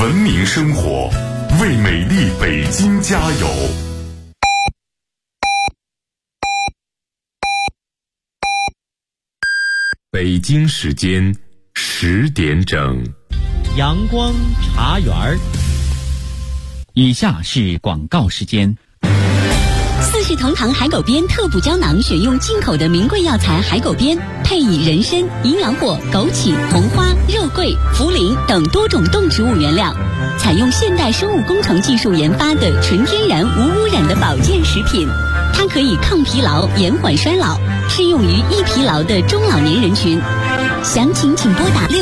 文明生活，为美丽北京加油。北京时间10点整， 阳光茶园儿。以下是广告时间。 四世同堂海狗鞭特补胶囊选用进口的名贵药材海狗鞭，配以人参、营养果、枸杞、红花、肉桂、茯苓等多种动植物原料，采用现代生物工程技术研发的纯天然无污染的保健食品。它可以抗疲劳、延缓衰老，适用于易疲劳的中老年人群。详情请拨打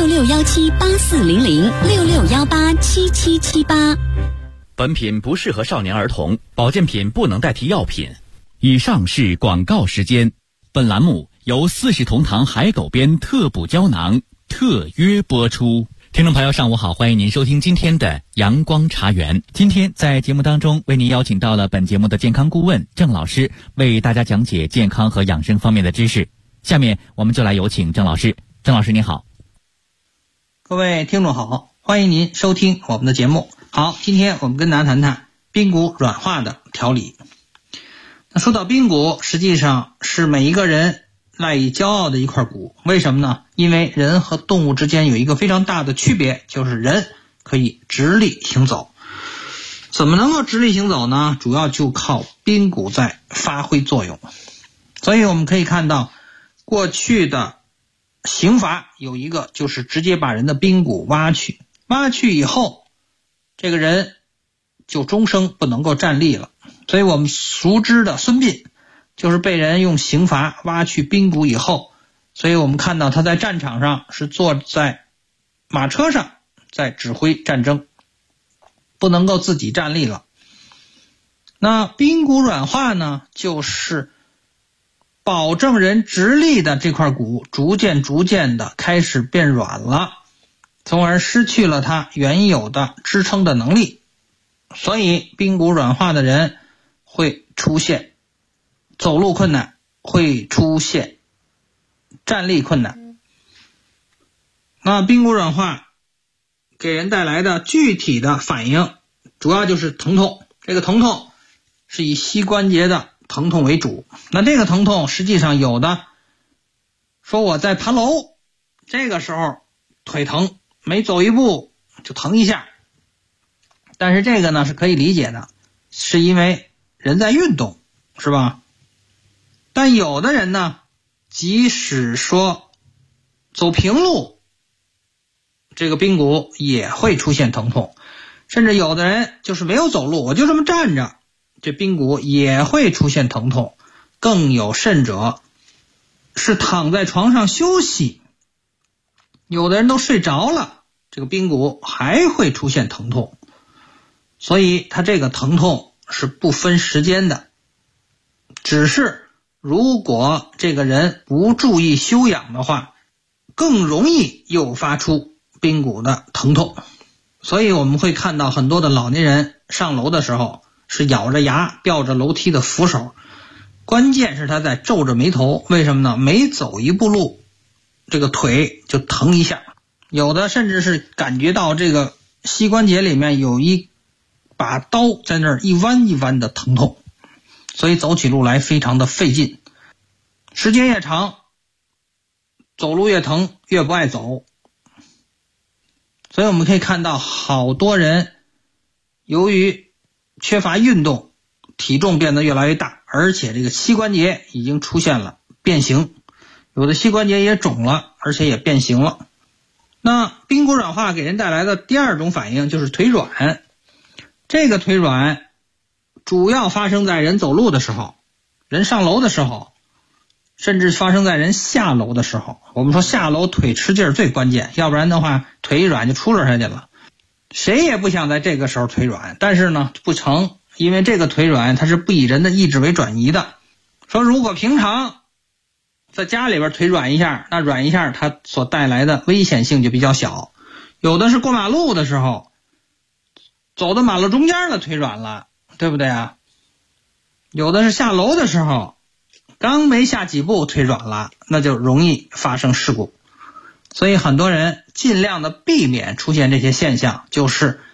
6617840066187778。 本品不适合少年儿童，保健品不能代替药品。以上是广告时间。本栏目由四世同堂海狗鞭特补胶囊特约播出。听众朋友上午好，欢迎您收听今天的阳光茶园。今天在节目当中为您邀请到了本节目的健康顾问郑老师，为大家讲解健康和养生方面的知识。下面我们就来有请郑老师。郑老师您好。 各位听众好，欢迎您收听我们的节目。好，今天我们跟大家谈谈髌骨软化的调理。那说到髌骨，实际上是每一个人赖以骄傲的一块骨。为什么呢？因为人和动物之间有一个非常大的区别，就是人可以直立行走。怎么能够直立行走呢？主要就靠髌骨在发挥作用。所以我们可以看到，过去的刑罚有一个就是直接把人的髌骨挖去以后，这个人就终生不能够站立了。所以我们熟知的孙膑就是被人用刑罚挖去髌骨以后，所以我们看到他在战场上是坐在马车上在指挥战争，不能够自己站立了。那髌骨软化呢，就是保证人直立的这块骨逐渐的开始变软了，从而失去了它原有的支撑的能力。所以髌骨软化的人会出现走路困难，会出现站立困难。那髌骨软化给人带来的具体的反应主要就是疼痛，这个疼痛是以膝关节的疼痛为主。那这个疼痛实际上有的说我在爬楼，这个时候腿疼，每走一步就疼一下，但是这个呢是可以理解的，是因为人在运动，是吧？但有的人呢，即使说走平路，这个髌骨也会出现疼痛，甚至有的人就是没有走路，我就这么站着，这髌骨也会出现疼痛。更有甚者是躺在床上休息，有的人都睡着了，这个髌骨还会出现疼痛。所以他这个疼痛是不分时间的，只是如果这个人不注意休养的话，更容易诱发出髌骨的疼痛。所以我们会看到很多的老年人上楼的时候是咬着牙吊着楼梯的扶手，关键是他在皱着眉头。为什么呢？每走一步路，这个腿就疼一下，有的甚至是感觉到这个膝关节里面有一把刀在那儿一弯一弯的疼痛，所以走起路来非常的费劲，时间越长走路越疼，越不爱走。所以我们可以看到好多人由于缺乏运动，体重变得越来越大，而且这个膝关节已经出现了变形，有的膝关节也肿了，而且也变形了。那髌骨软化给人带来的第二种反应就是腿软。这个腿软主要发生在人走路的时候，人上楼的时候，甚至发生在人下楼的时候。我们说下楼腿吃劲儿最关键，要不然的话腿一软就出溜下去了。谁也不想在这个时候腿软，但是呢不成，因为这个腿软它是不以人的意志为转移的。说如果平常在家里边腿软一下，那软一下它所带来的危险性就比较小。有的是过马路的时候走到马路中间了腿软了，对不对啊？有的是下楼的时候刚没下几步腿软了，那就容易发生事故。所以很多人尽量的避免出现这些现象，就是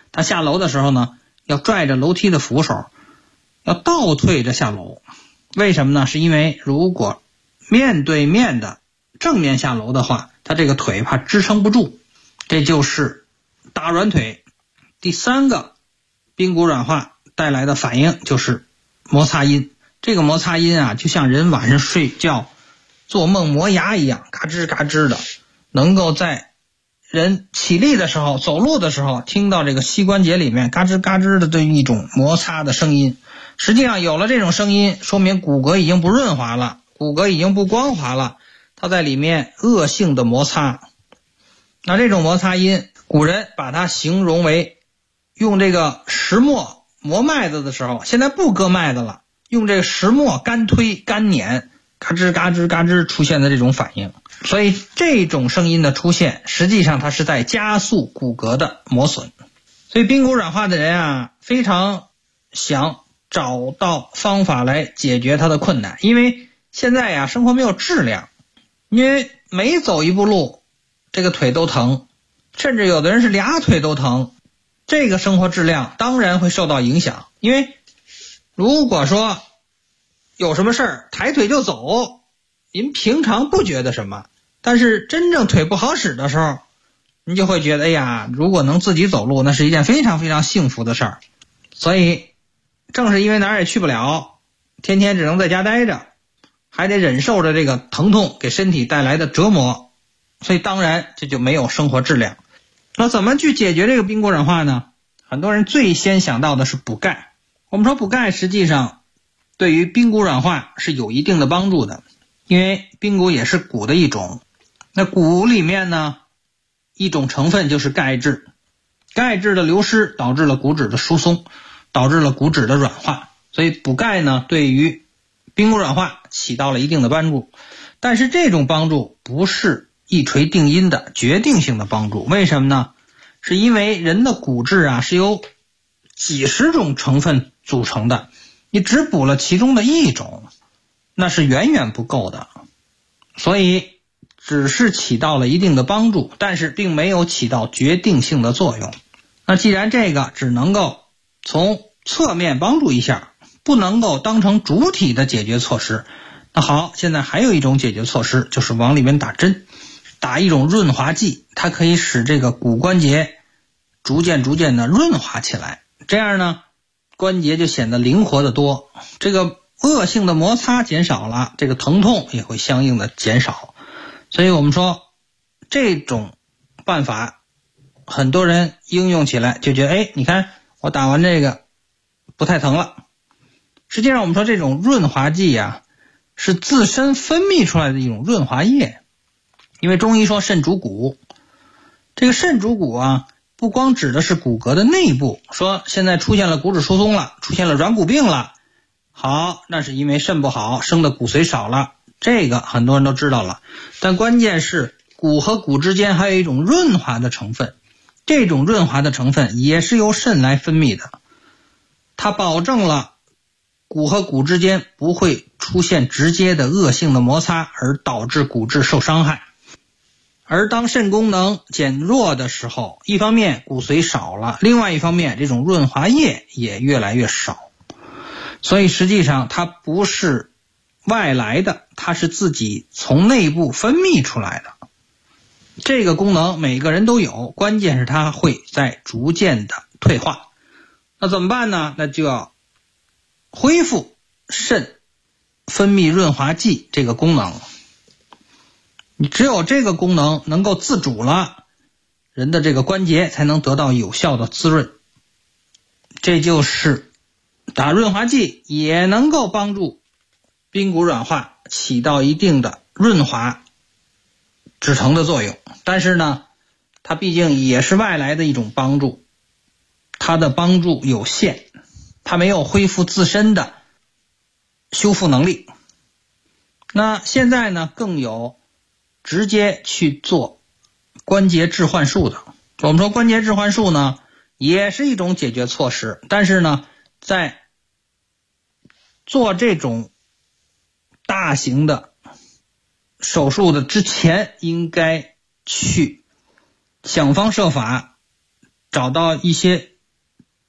他下楼的时候呢，要拽着楼梯的扶手，要倒退着下楼。为什么呢？是因为如果面对面的正面下楼的话，他这个腿怕支撑不住，这就是打软腿。第三个髌骨软化带来的反应就是摩擦音。这个摩擦音啊，就像人晚上睡觉做梦磨牙一样，嘎吱嘎吱的，能够在人起立的时候走路的时候听到这个膝关节里面嘎吱嘎吱的这一种摩擦的声音。实际上有了这种声音，说明骨骼已经不润滑了，骨骼已经不光滑了，它在里面恶性的摩擦。那这种摩擦音，古人把它形容为用这个石磨磨麦子的时候，现在不割麦子了，用这个石磨干推干碾，嘎吱嘎吱嘎吱出现的这种反应。所以这种声音的出现，实际上它是在加速骨骼的磨损。所以髌骨软化的人啊，非常想找到方法来解决他的困难。因为现在呀，生活没有质量，因为每走一步路这个腿都疼，甚至有的人是俩腿都疼，这个生活质量当然会受到影响。因为如果说有什么事儿抬腿就走，您平常不觉得什么，但是真正腿不好使的时候，您就会觉得，哎呀，如果能自己走路，那是一件非常非常幸福的事儿。所以正是因为哪儿也去不了，天天只能在家待着，还得忍受着这个疼痛给身体带来的折磨，所以当然这就没有生活质量。那怎么去解决这个髌骨软化呢？很多人最先想到的是补钙。我们说补钙实际上对于髌骨软化是有一定的帮助的，因为髌骨也是骨的一种。那骨里面呢，一种成分就是钙质，钙质的流失导致了骨质的疏松，导致了骨质的软化。所以补钙呢，对于髌骨软化起到了一定的帮助。但是这种帮助不是一锤定音的决定性的帮助。为什么呢？是因为人的骨质啊是由几十种成分组成的，你只补了其中的一种，那是远远不够的。所以只是起到了一定的帮助，但是并没有起到决定性的作用。那既然这个只能够从侧面帮助一下，不能够当成主体的解决措施，那好，现在还有一种解决措施，就是往里面打针，打一种润滑剂，它可以使这个骨关节逐渐的润滑起来，这样呢，关节就显得灵活得多，这个恶性的摩擦减少了，这个疼痛也会相应的减少。所以我们说这种办法很多人应用起来就觉得，哎，你看我打完这个不太疼了。实际上我们说这种润滑剂啊，是自身分泌出来的一种润滑液。因为中医说肾主骨，这个肾主骨啊，不光指的是骨骼的内部，说现在出现了骨质疏松了，出现了软骨病了，好，那是因为肾不好，生的骨髓少了，这个很多人都知道了。但关键是骨和骨之间还有一种润滑的成分，这种润滑的成分也是由肾来分泌的，它保证了骨和骨之间不会出现直接的恶性的摩擦，而导致骨质受伤害。而当肾功能减弱的时候，一方面骨髓少了，另外一方面这种润滑液也越来越少。所以实际上它不是外来的，它是自己从内部分泌出来的。这个功能每个人都有，关键是它会在逐渐的退化。那怎么办呢？那就要恢复肾分泌润滑剂这个功能。你只有这个功能能够自主了，人的这个关节才能得到有效的滋润。这就是打润滑剂也能够帮助髌骨软化，起到一定的润滑止疼的作用。但是呢，它毕竟也是外来的一种帮助，它的帮助有限，它没有恢复自身的修复能力。那现在呢，更有直接去做关节置换术的。我们说关节置换术呢，也是一种解决措施，但是呢，在做这种大型的手术的之前，应该去想方设法找到一些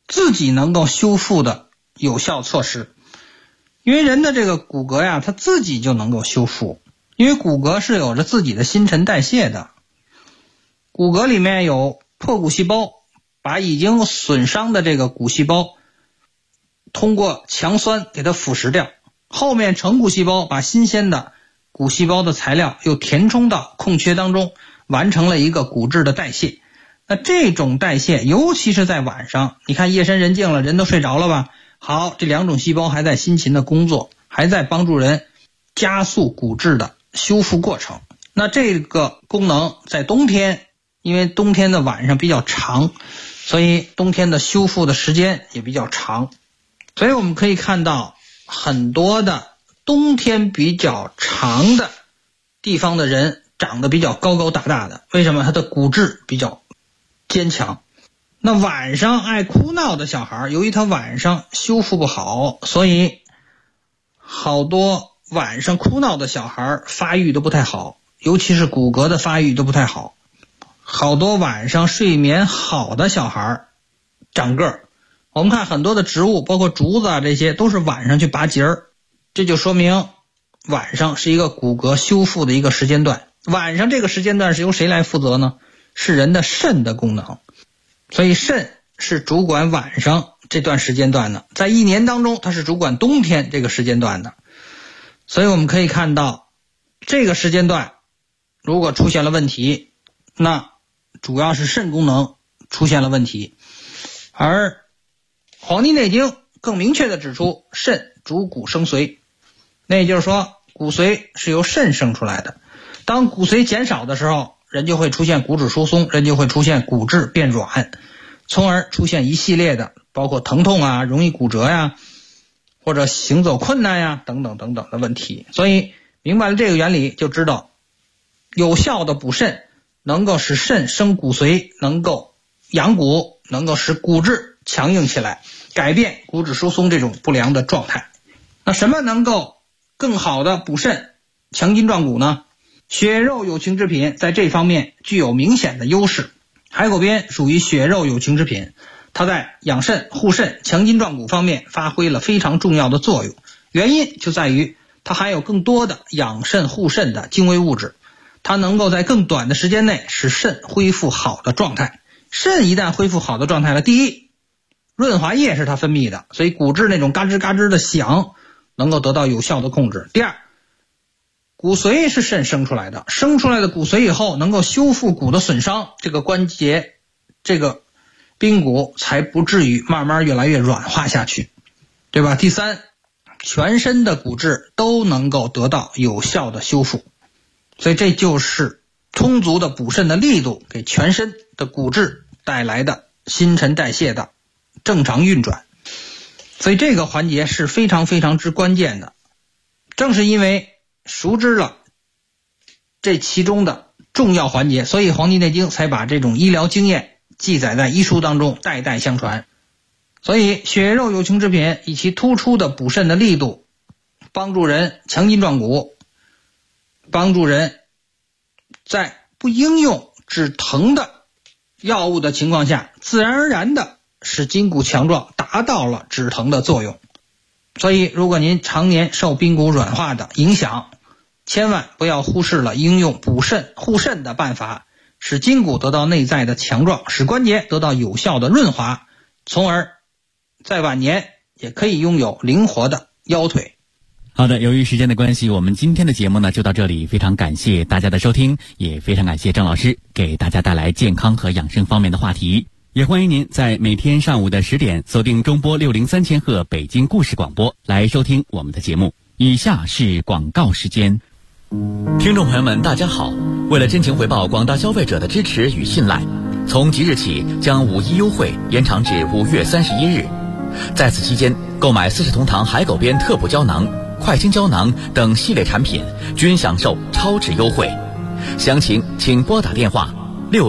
自己能够修复的有效措施。因为人的这个骨骼呀，它自己就能够修复，因为骨骼是有着自己的新陈代谢的。骨骼里面有破骨细胞，把已经损伤的这个骨细胞通过强酸给它腐蚀掉，后面成骨细胞把新鲜的骨细胞的材料又填充到空缺当中，完成了一个骨质的代谢。那这种代谢尤其是在晚上，你看夜深人静了，人都睡着了吧，好，这两种细胞还在辛勤的工作，还在帮助人加速骨质的修复过程。那这个功能在冬天，因为冬天的晚上比较长，所以冬天的修复的时间也比较长。所以我们可以看到很多的冬天比较长的地方的人长得比较高高大大的，为什么？他的骨质比较坚强。那晚上爱哭闹的小孩，由于他晚上修复不好，所以好多晚上哭闹的小孩发育都不太好，尤其是骨骼的发育都不太好。好多晚上睡眠好的小孩长个儿，我们看很多的植物，包括竹子啊，这些都是晚上去拔节儿，这就说明晚上是一个骨骼修复的一个时间段。晚上这个时间段是由谁来负责呢？是人的肾的功能。所以肾是主管晚上这段时间段的，在一年当中它是主管冬天这个时间段的。所以我们可以看到这个时间段如果出现了问题，那主要是肾功能出现了问题。而《黄帝内经》更明确地指出，肾主骨生髓，那也就是说骨髓是由肾生出来的。当骨髓减少的时候，人就会出现骨质疏松，人就会出现骨质变软，从而出现一系列的包括疼痛啊、容易骨折呀，或者行走困难呀等等等等的问题。所以明白了这个原理，就知道有效的补肾能够使肾生骨髓，能够养骨，能够使骨质强硬起来，改变骨质疏松这种不良的状态。那什么能够更好的补肾、强筋壮骨呢？血肉有情之品在这方面具有明显的优势。海狗鞭属于血肉有情之品，它在养肾、护肾、强筋壮骨方面发挥了非常重要的作用。原因就在于它含有更多的养肾护肾的精微物质，它能够在更短的时间内使肾恢复好的状态。肾一旦恢复好的状态了，第一，润滑液是它分泌的，所以骨质那种嘎吱嘎吱的响能够得到有效的控制。第二，骨髓是肾生出来的，生出来的骨髓以后能够修复骨的损伤，这个关节这个髌骨才不至于慢慢越来越软化下去，对吧？第三，全身的骨质都能够得到有效的修复，所以这就是充足的补肾的力度给全身的骨质带来的新陈代谢的正常运转。所以这个环节是非常非常之关键的。正是因为熟知了这其中的重要环节，所以《黄帝内经》才把这种医疗经验记载在医书当中，代代相传。所以血肉有情之品以其突出的补肾的力度，帮助人强筋壮骨，帮助人在不应用止疼的药物的情况下，自然而然的使筋骨强壮，达到了止疼的作用。所以如果您常年受髌骨软化的影响，千万不要忽视了应用补肾护肾的办法，使筋骨得到内在的强壮，使关节得到有效的润滑，从而在晚年也可以拥有灵活的腰腿。 好的，由于时间的关系，我们今天的节目呢就到这里，非常感谢大家的收听，也非常感谢郑老师给大家带来健康和养生方面的话题。也欢迎您在每天上午的10点锁定中波603千赫北京故事广播来收听我们的节目。以下是广告时间。听众朋友们大家好，为了真情回报广大消费者的支持与信赖，从即日起将5·1优惠延长至5月31日。在此期间，购买40同堂海狗鞭特补胶囊、快清胶囊等系列产品均享受超值优惠。详情请拨打电话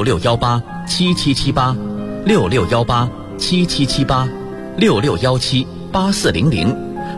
66187778 66187778 66178400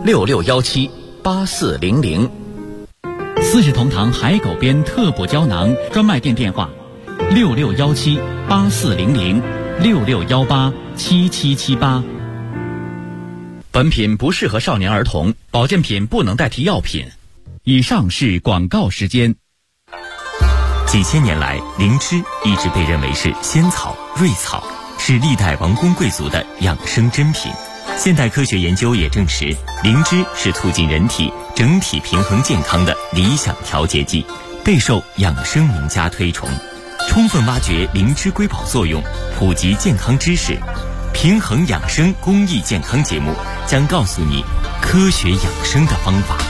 66178400。40同堂海狗鞭特补胶囊专卖店电话66178400 66187778。本品不适合少年儿童，保健品不能代替药品。以上是广告时间。 几千年来，灵芝一直被认为是仙草、瑞草，是历代王公贵族的养生珍品。现代科学研究也证实，灵芝是促进人体整体平衡健康的理想调节剂，备受养生名家推崇。充分挖掘灵芝瑰宝作用，普及健康知识，平衡养生公益健康节目将告诉你科学养生的方法。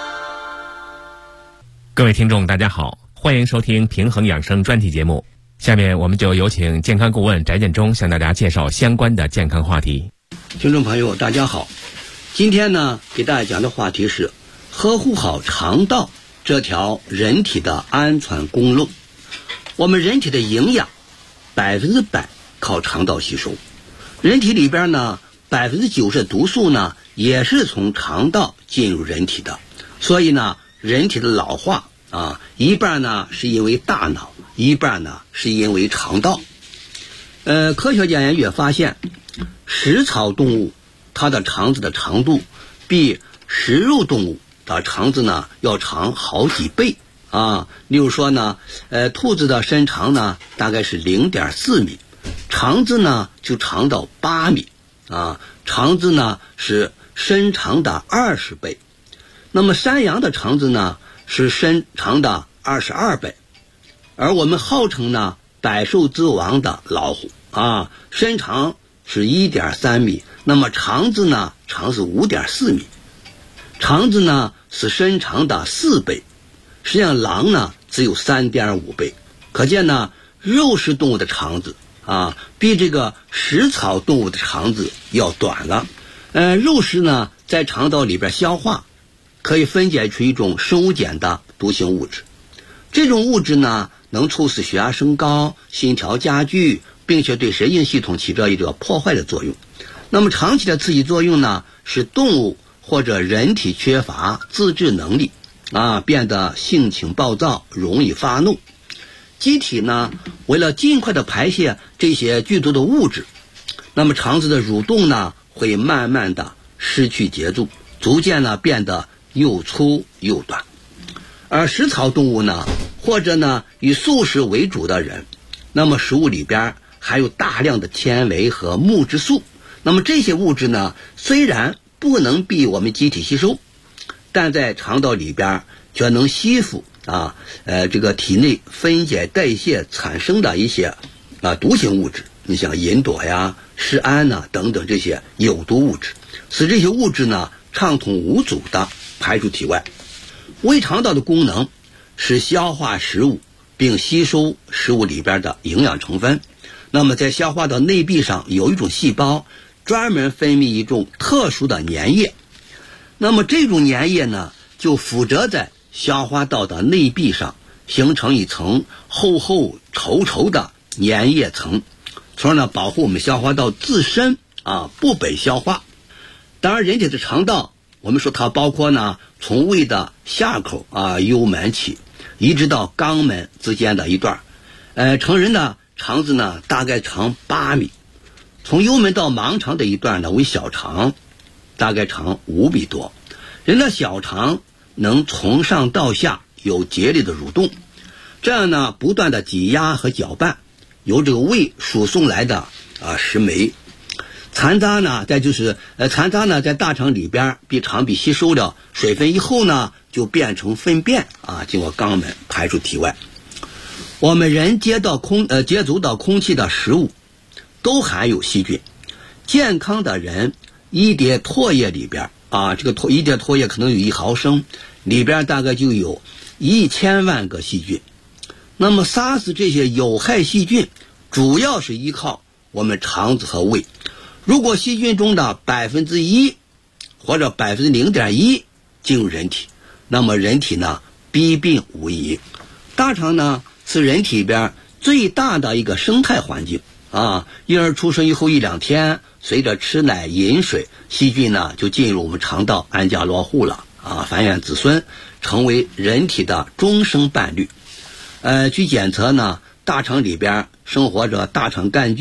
各位听众大家好，欢迎收听平衡养生专题节目。下面我们就有请健康顾问翟建中向大家介绍相关的健康话题。 听众朋友大家好，今天呢给大家讲的话题是呵护好肠道这条人体的安全公路。我们人体的营养100%靠肠道吸收，人体里边呢90%的毒素呢也是从肠道进入人体的，所以呢人体的老化一半呢是因为大脑，一半呢是因为肠道。科学家也发现，食草动物它的肠子的长度比食肉动物的肠子呢要长好几倍例如说呢，兔子的身长呢大概是0.4米，肠子呢就长到8米肠子呢是身长的20倍。那么山羊的肠子呢是身长的22倍，而我们号称呢百兽之王的老虎身长是1.3米，那么肠子呢长是5.4米，肠子呢是身长的4倍。实际上狼呢只有3.5倍，可见呢肉食动物的肠子比这个食草动物的肠子要短了。肉食呢在肠道里边消化，可以分解出一种生物碱的毒性物质，这种物质呢能促使血压升高、心跳加剧，并且对神经系统起着一个破坏的作用。那么长期的刺激作用呢，使动物或者人体缺乏自制能力变得性情暴躁，容易发怒。机体呢为了尽快的排泄这些剧毒的物质，那么肠子的蠕动呢会慢慢的失去节奏，逐渐呢变得又粗又短。而食草动物呢，或者呢以素食为主的人，那么食物里边含有大量的纤维和木质素，那么这些物质呢虽然不能被我们机体吸收，但在肠道里边却能吸附这个体内分解代谢产生的一些毒性物质，你像吲哚呀、施胺等等这些有毒物质，使这些物质呢畅通无阻的排出体外。胃肠道的功能是消化食物并吸收食物里边的营养成分。那么在消化道内壁上有一种细胞专门分泌一种特殊的粘液，那么这种粘液呢就附着在消化道的内壁上，形成一层厚厚稠稠的粘液层，从而呢保护我们消化道自身不被消化。当然人体的肠道我们说它包括呢从胃的下口幽门起一直到肛门之间的一段，成人的肠子呢大概长8米，从幽门到盲肠的一段呢为小肠，大概长5米多。人的小肠能从上到下有节律的蠕动，这样呢不断的挤压和搅拌由这个胃输送来的食酶。残渣呢在大肠里边被肠壁吸收了水分以后呢就变成粪便经过肛门排出体外。我们人接触到空气的食物都含有细菌，健康的人一碟唾液里边一碟唾液可能有1毫升，里边大概就有1000万个细菌。那么杀死这些有害细菌主要是依靠我们肠子和胃。如果细菌中的1%或者0.1%进入人体，那么人体呢必病无疑。大肠呢是人体里边最大的一个生态环境婴儿出生以后1-2天，随着吃奶饮水，细菌呢就进入我们肠道安家落户了繁衍子孙，成为人体的终生伴侣。据检测呢，大肠里边生活着大肠杆菌、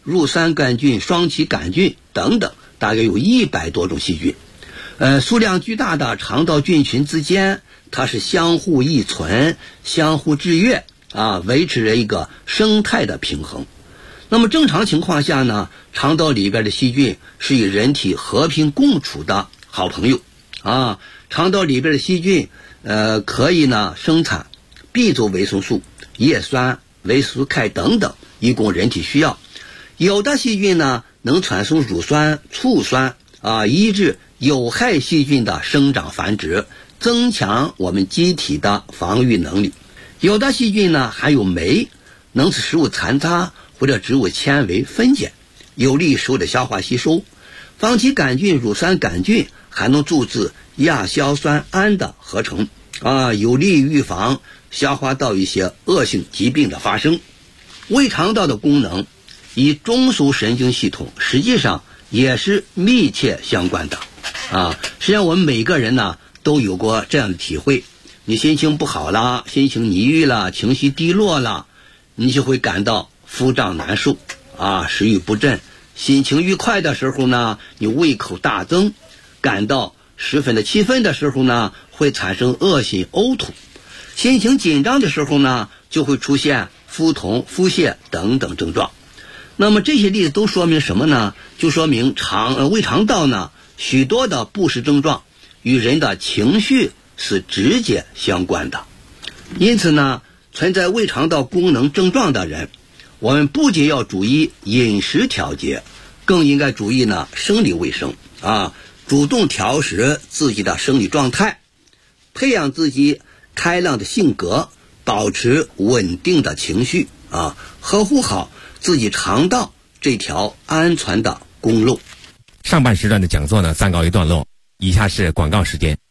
乳酸杆菌、双歧杆菌等等，大概有100多种细菌。数量巨大的肠道菌群之间，它是相互依存、相互制约维持着一个生态的平衡。那么正常情况下呢，肠道里边的细菌是与人体和平共处的好朋友肠道里边的细菌可以呢生产 B 族维生素、叶酸、维生素 K 等等，以供人体需要。有的细菌呢能产生乳酸、醋酸抑制有害细菌的生长繁殖，增强我们机体的防御能力。有的细菌呢含有酶，能使食物残渣或者植物纤维分解，有利于食物的消化吸收。双歧杆菌、乳酸杆菌还能阻止亚硝酸胺的合成有利于预防消化道一些恶性疾病的发生。胃肠道的功能与中枢神经系统实际上也是密切相关的实际上我们每个人呢都有过这样的体会，你心情不好了，心情抑郁了，情绪低落了，你就会感到腹胀难受食欲不振。心情愉快的时候呢，你胃口大增，感到十分的气愤的时候呢，会产生恶心呕吐。心情紧张的时候呢，就会出现腹痛、腹泻等等症状。那么这些例子都说明什么呢？就说明胃肠道呢许多的不适症状与人的情绪是直接相关的。因此呢，存在胃肠道功能症状的人，我们不仅要注意饮食调节，更应该注意呢生理卫生主动调试自己的生理状态，培养自己开朗的性格，保持稳定的情绪呵护好自己肠道这条安全的公路。 上半时段的讲座呢暂告一段落，以下是广告时间。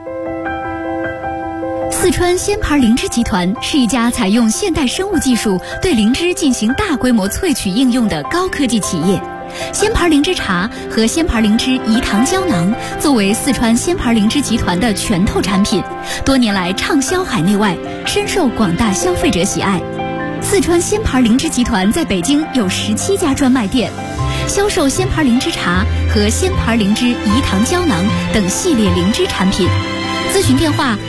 四川鲜牌灵芝集团是一家采用现代生物技术对灵芝进行大规模萃取应用的高科技企业。鲜牌灵芝茶和鲜牌灵芝饴糖胶囊作为四川鲜牌灵芝集团的拳头产品，多年来畅销海内外，深受广大消费者喜爱。四川鲜牌灵芝集团在北京有17家专卖店，销售鲜牌灵芝茶和鲜牌灵芝饴糖胶囊等系列灵芝产品。咨询电话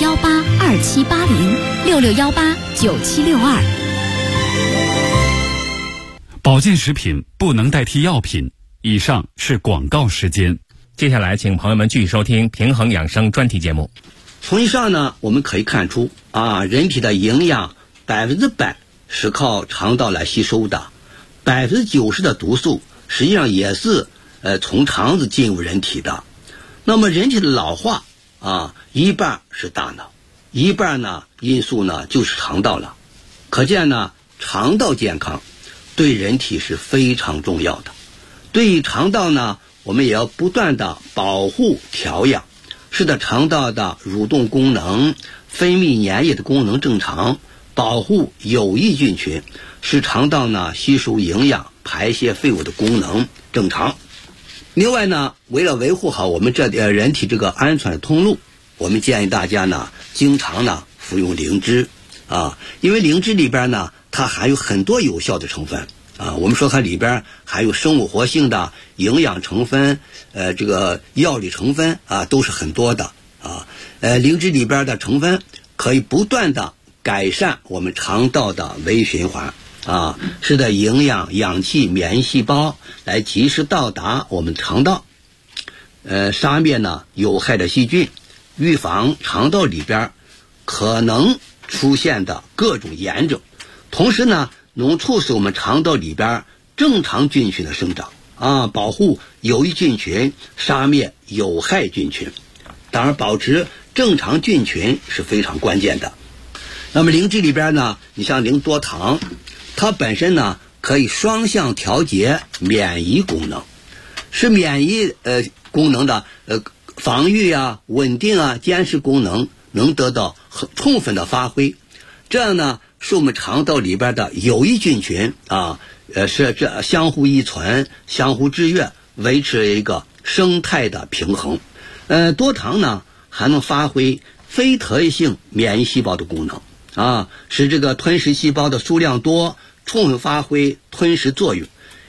66182780，66189762。 保健食品不能代替药品。以上是广告时间。 接下来请朋友们继续收听平衡养生专题节目。 从以上呢，我们可以看出人体的营养100%是靠肠道来吸收的，90%的毒素实际上也是从肠子进入人体的。那么人体的老化一半是大脑，一半呢因素呢就是肠道了。可见呢，肠道健康对人体是非常重要的。对于肠道呢，我们也要不断的保护调养，使得肠道的蠕动功能、分泌粘液的功能正常，保护有益菌群，使肠道呢吸收营养、排泄废物的功能正常。另外呢，为了维护好我们人体这个安全的通路，我们建议大家呢经常呢服用灵芝因为灵芝里边呢它含有很多有效的成分我们说它里边含有生物活性的营养成分这个药理成分都是很多的灵芝里边的成分可以不断的改善我们肠道的微循环使得营养、氧气、免疫细胞来及时到达我们肠道杀灭呢有害的细菌，预防肠道里边可能出现的各种炎症，同时呢能促使我们肠道里边正常菌群的生长保护有益菌群，杀灭有害菌群。当然保持正常菌群是非常关键的。那么灵芝里边呢，你像灵多糖，它本身呢可以双向调节免疫功能，使免疫功能的防御稳定监视功能能得到很充分的发挥。这样呢使我们肠道里边的有益菌群是这相互依存、相互制约，维持一个生态的平衡。多糖呢还能发挥非特异性免疫细胞的功能使这个吞噬细胞的数量多，充分发挥吞噬作用，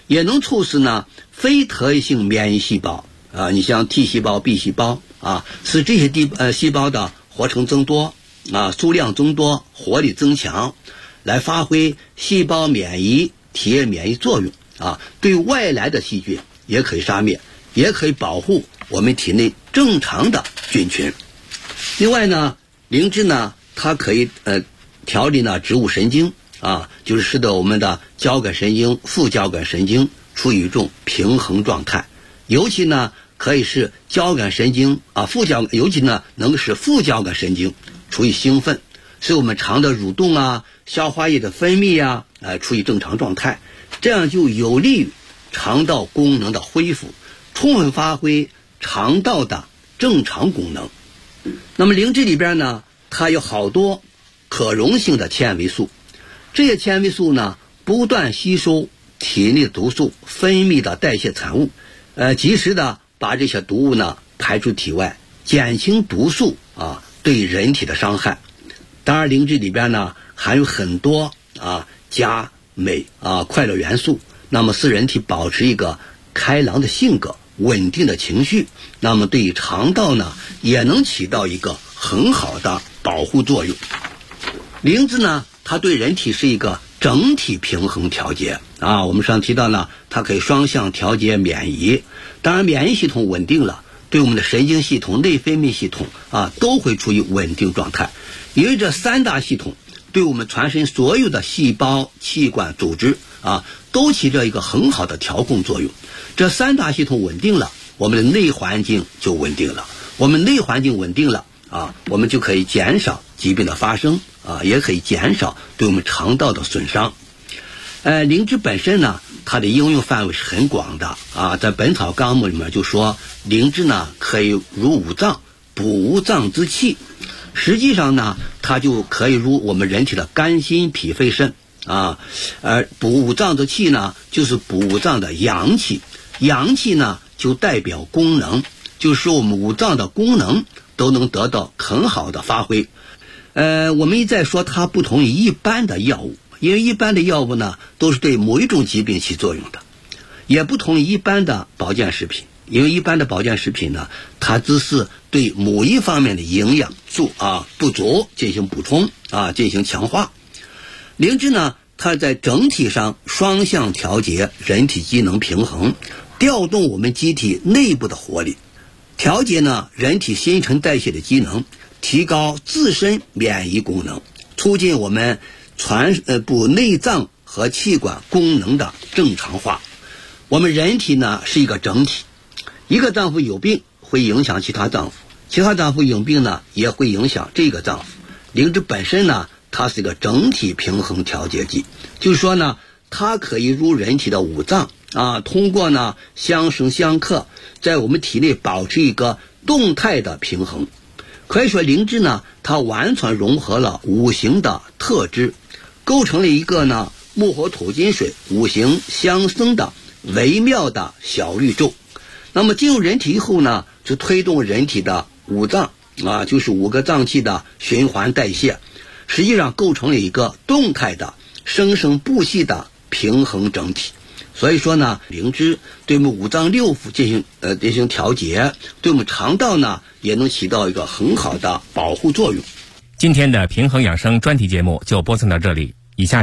也能促使呢非特异性免疫细胞你像 T 细胞、B 细胞使这些细胞的活成增多数量增多，活力增强，来发挥细胞免疫体液免疫作用对外来的细菌也可以杀灭，也可以保护我们体内正常的菌群。另外呢，灵芝呢它可以调理呢植物神经就是使得我们的交感神经、副交感神经处于一种平衡状态，尤其呢可以使交感神经尤其呢能使副交感神经处于兴奋，使我们肠的蠕动消化液的分泌处于正常状态，这样就有利于肠道功能的恢复，充分发挥肠道的正常功能。那么灵芝里边呢，它有好多可溶性的纤维素，这些纤维素呢不断吸收体内的毒素分泌的代谢产物，及时的把这些毒物呢排出体外，减轻毒素对人体的伤害。当然灵芝里边呢含有很多钾、镁快乐元素，那么使人体保持一个开朗的性格、稳定的情绪，那么对于肠道呢也能起到一个很好的保护作用。灵芝呢它对人体是一个整体平衡调节我们上提到呢，它可以双向调节免疫，当然免疫系统稳定了，对我们的神经系统、内分泌系统都会处于稳定状态。因为这三大系统对我们全身所有的细胞、器官、组织都起着一个很好的调控作用。这三大系统稳定了，我们的内环境就稳定了，我们内环境稳定了我们就可以减少疾病的发生也可以减少对我们肠道的损伤。灵芝本身呢，它的应用范围是很广的在《本草纲目》里面就说，灵芝呢可以入五脏，补五脏之气。实际上呢，它就可以入我们人体的肝、心、脾、肺、肾补五脏之气呢，就是补五脏的阳气。阳气呢，就代表功能，就是说我们五脏的功能都能得到很好的发挥。我们一再说它不同于一般的药物，因为一般的药物呢都是对某一种疾病起作用的，也不同于一般的保健食品，因为一般的保健食品呢，它只是对某一方面的营养素不足进行补充进行强化。灵芝呢，它在整体上双向调节人体机能平衡，调动我们机体内部的活力，调节呢人体新陈代谢的机能，提高自身免疫功能，促进我们全部内脏和器官功能的正常化。我们人体呢是一个整体，一个脏腑有病会影响其他脏腑，其他脏腑有病呢也会影响这个脏腑。灵芝本身呢，它是一个整体平衡调节剂，就是说呢，它可以入人体的五脏通过呢相生相克，在我们体内保持一个动态的平衡。可以说灵芝呢，它完全融合了五行的特质，构成了一个呢木火土金水五行相生的微妙的小宇宙。那么进入人体以后呢，就推动人体的五脏就是五个脏器的循环代谢，实际上构成了一个动态的生生不息的平衡整体。所以说呢，灵芝对我们五脏六腑进行调节，对我们肠道呢也能起到一个很好的保护作用。 今天的平衡养生专题节目就播送到这里，